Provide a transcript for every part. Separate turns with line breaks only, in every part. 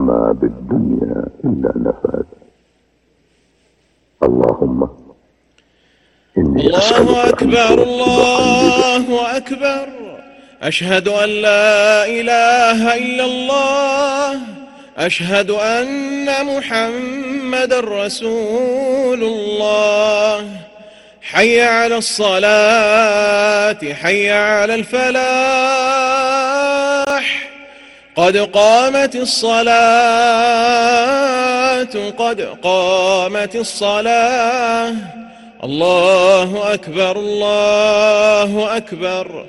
وما بالدنيا إلا نفاد. اللهم إني
الله أكبر الله أكبر. أشهد أن لا إله إلا الله. أشهد أن محمد رسول الله. حي على الصلاة حي على الفلاح. قد قامت الصلاة قد قامت الصلاة. الله أكبر الله أكبر.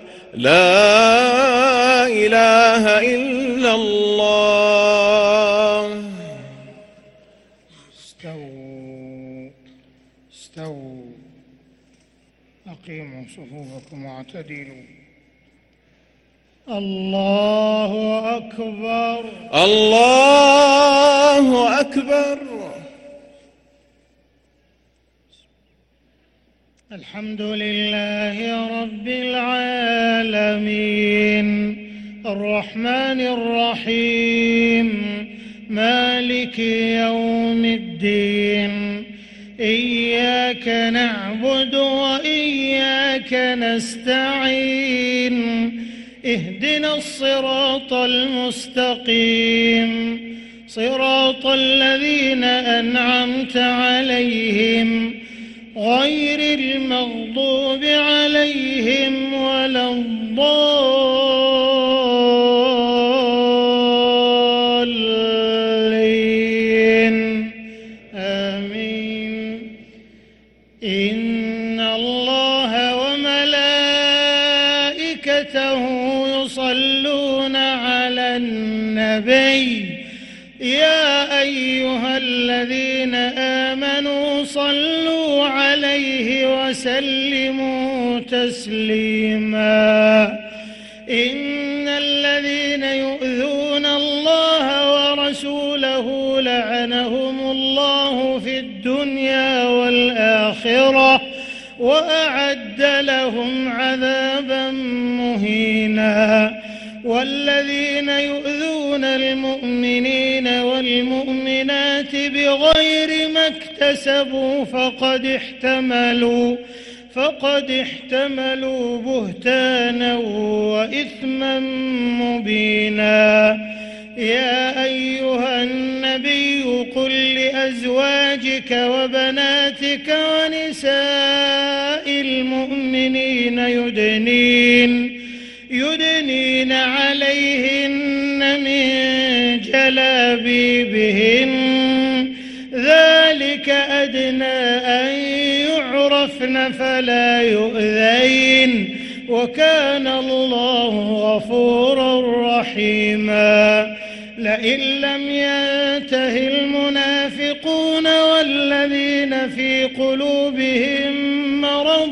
لا إله إلا الله.
استووا أقيموا صفوفكم واعتدلوا. الله أكبر
الله أكبر.
الحمد لله رب العالمين الرحمن الرحيم مالك يوم الدين. إياك نعبد وإياك نستعين. اهدنا الصراط المستقيم صراط الذين أنعمت عليهم غير المغضوب عليهم ولا الضالين. آمين. إن الله وملائكته يصلون على النبي يا أيها الذين آمنوا صلوا عليه وسلموا تسليما. إن الذين يؤذون الله ورسوله لعنهم الله في الدنيا والآخرة وأعد لهم عذابا مهينا. والذين يؤذون المؤمنين والمؤمنات بغير ما اكتسبوا فقد احتملوا بهتانا وإثما مبينا. يا أيها النبي قل لأزواجك وبناتك ونساء المؤمنين يدنين عليهن من جلابيبهن ذلك أدنى أن يعرفن فلا يؤذين وكان الله غفورا رحيما. لئن لم ينته المنافقون والذين في قلوبهم مرض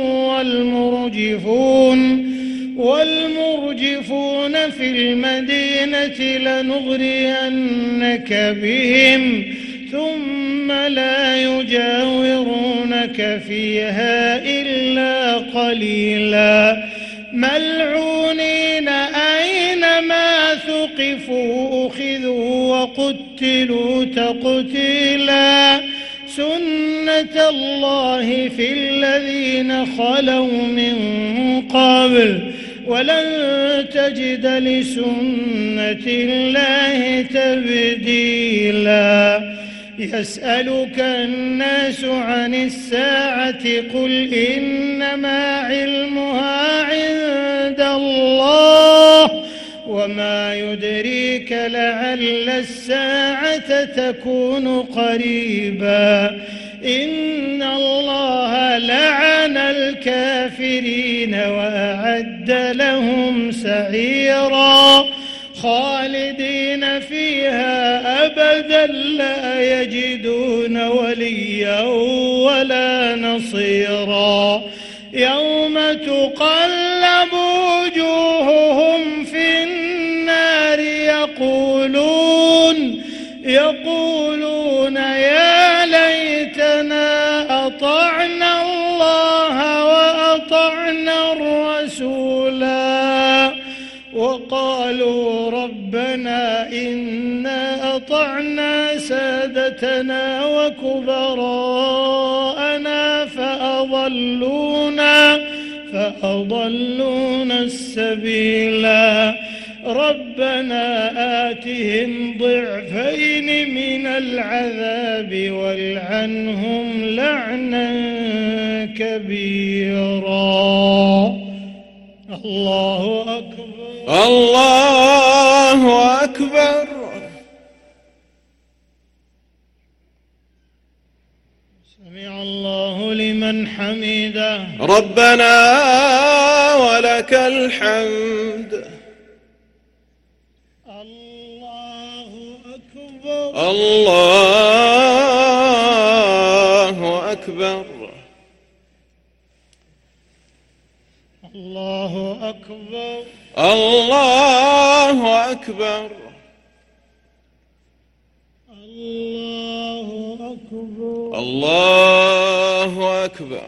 والمرجفون في المدينة لنغرينك بهم ثم لا يجاورونك فيها إلا قليلا. ملعونين أينما ثقفوا أخذوا وقتلوا تقتيلا. سنة الله في الذين خلوا من قبل ولن تجد لسنة الله تبديلا. يسألك الناس عن الساعة قل إنما علمها عند الله وما يدريك لعل الساعة تكون قريبا. إن الله لعن الكافرين وأعد لهم سعيرا. خالدين فيها أبدا لا يجدون وليا ولا نصيرا. يوم تقلب وجوههم في النار يقولون يا ليتنا أطعنا الله وأطعنا الرسولا وقالوا ربنا إنا أطعنا سادتنا وكبراءنا فأضلونا السبيلا ربنا آتهم ضعفين من العذاب والعنهم لعنا كبيرا. الله أكبر.
الله أكبر.
سمع الله لمن حمده.
ربنا ولك الحمد.
الله أكبر.
الله أكبر.
الله أكبر.
الله أكبر.
الله أكبر.
الله أكبر.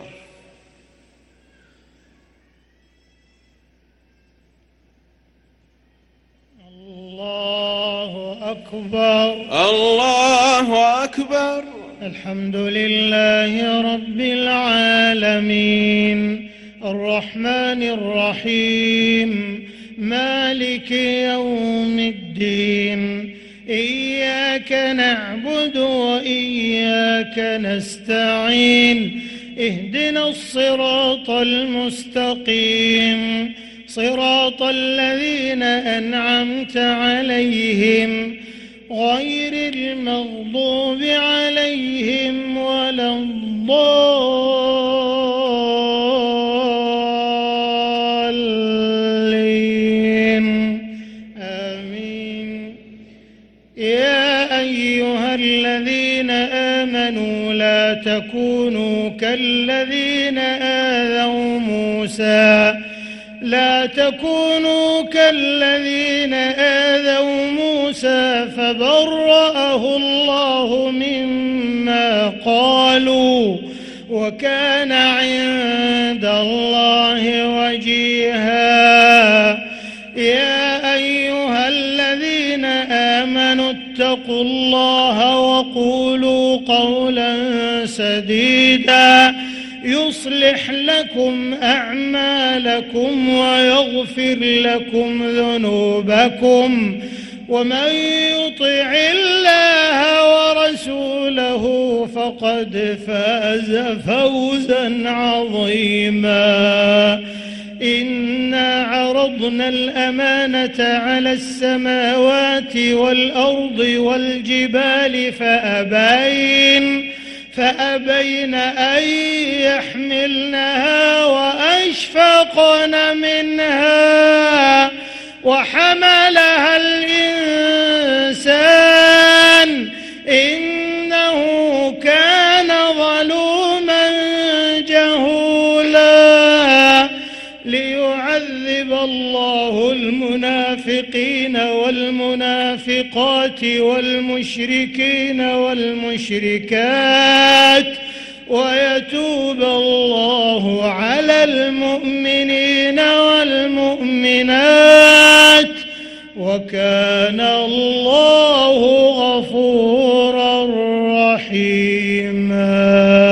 الله أكبر.
الله أكبر.
الحمد لله رب العالمين الرحمن الرحيم مالك يوم الدين إياك نعبد وإياك نستعين اهدنا الصراط المستقيم صراط الذين أنعمت عليهم غير المغضوب عليهم ولا الضالين آمين. يا أيها الذين آمنوا لا تكونوا كالذين آذوا موسى فبرأه الله مما قالوا وكان عند الله وجيها. يا أيها الذين آمنوا اتقوا الله وقولوا قولا سديدا يصلح لكم أعمالكم ويغفر لكم ذنوبكم ومن يطع الله ورسوله فقد فاز فوزا عظيما. إنا عرضنا الأمانة على السماوات والأرض والجبال فأبين أن يحملنها وأشفقن منها وحملها الإنسان إنه كان ظلوما جهولا. ليعذب الله المنافقين والمنافقات والمشركين والمشركات ويتوب الله على المؤمنين والمؤمنات وكان الله غفورا رحيما.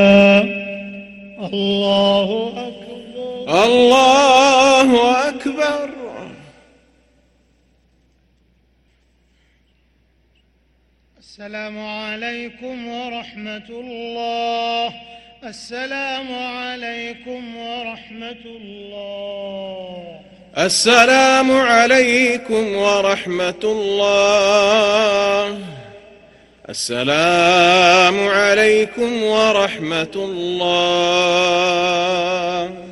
الله أكبر.
الله أكبر.
السلام عليكم ورحمة الله. السلام عليكم ورحمة الله.
السلام عليكم ورحمة الله. السلام عليكم ورحمة الله.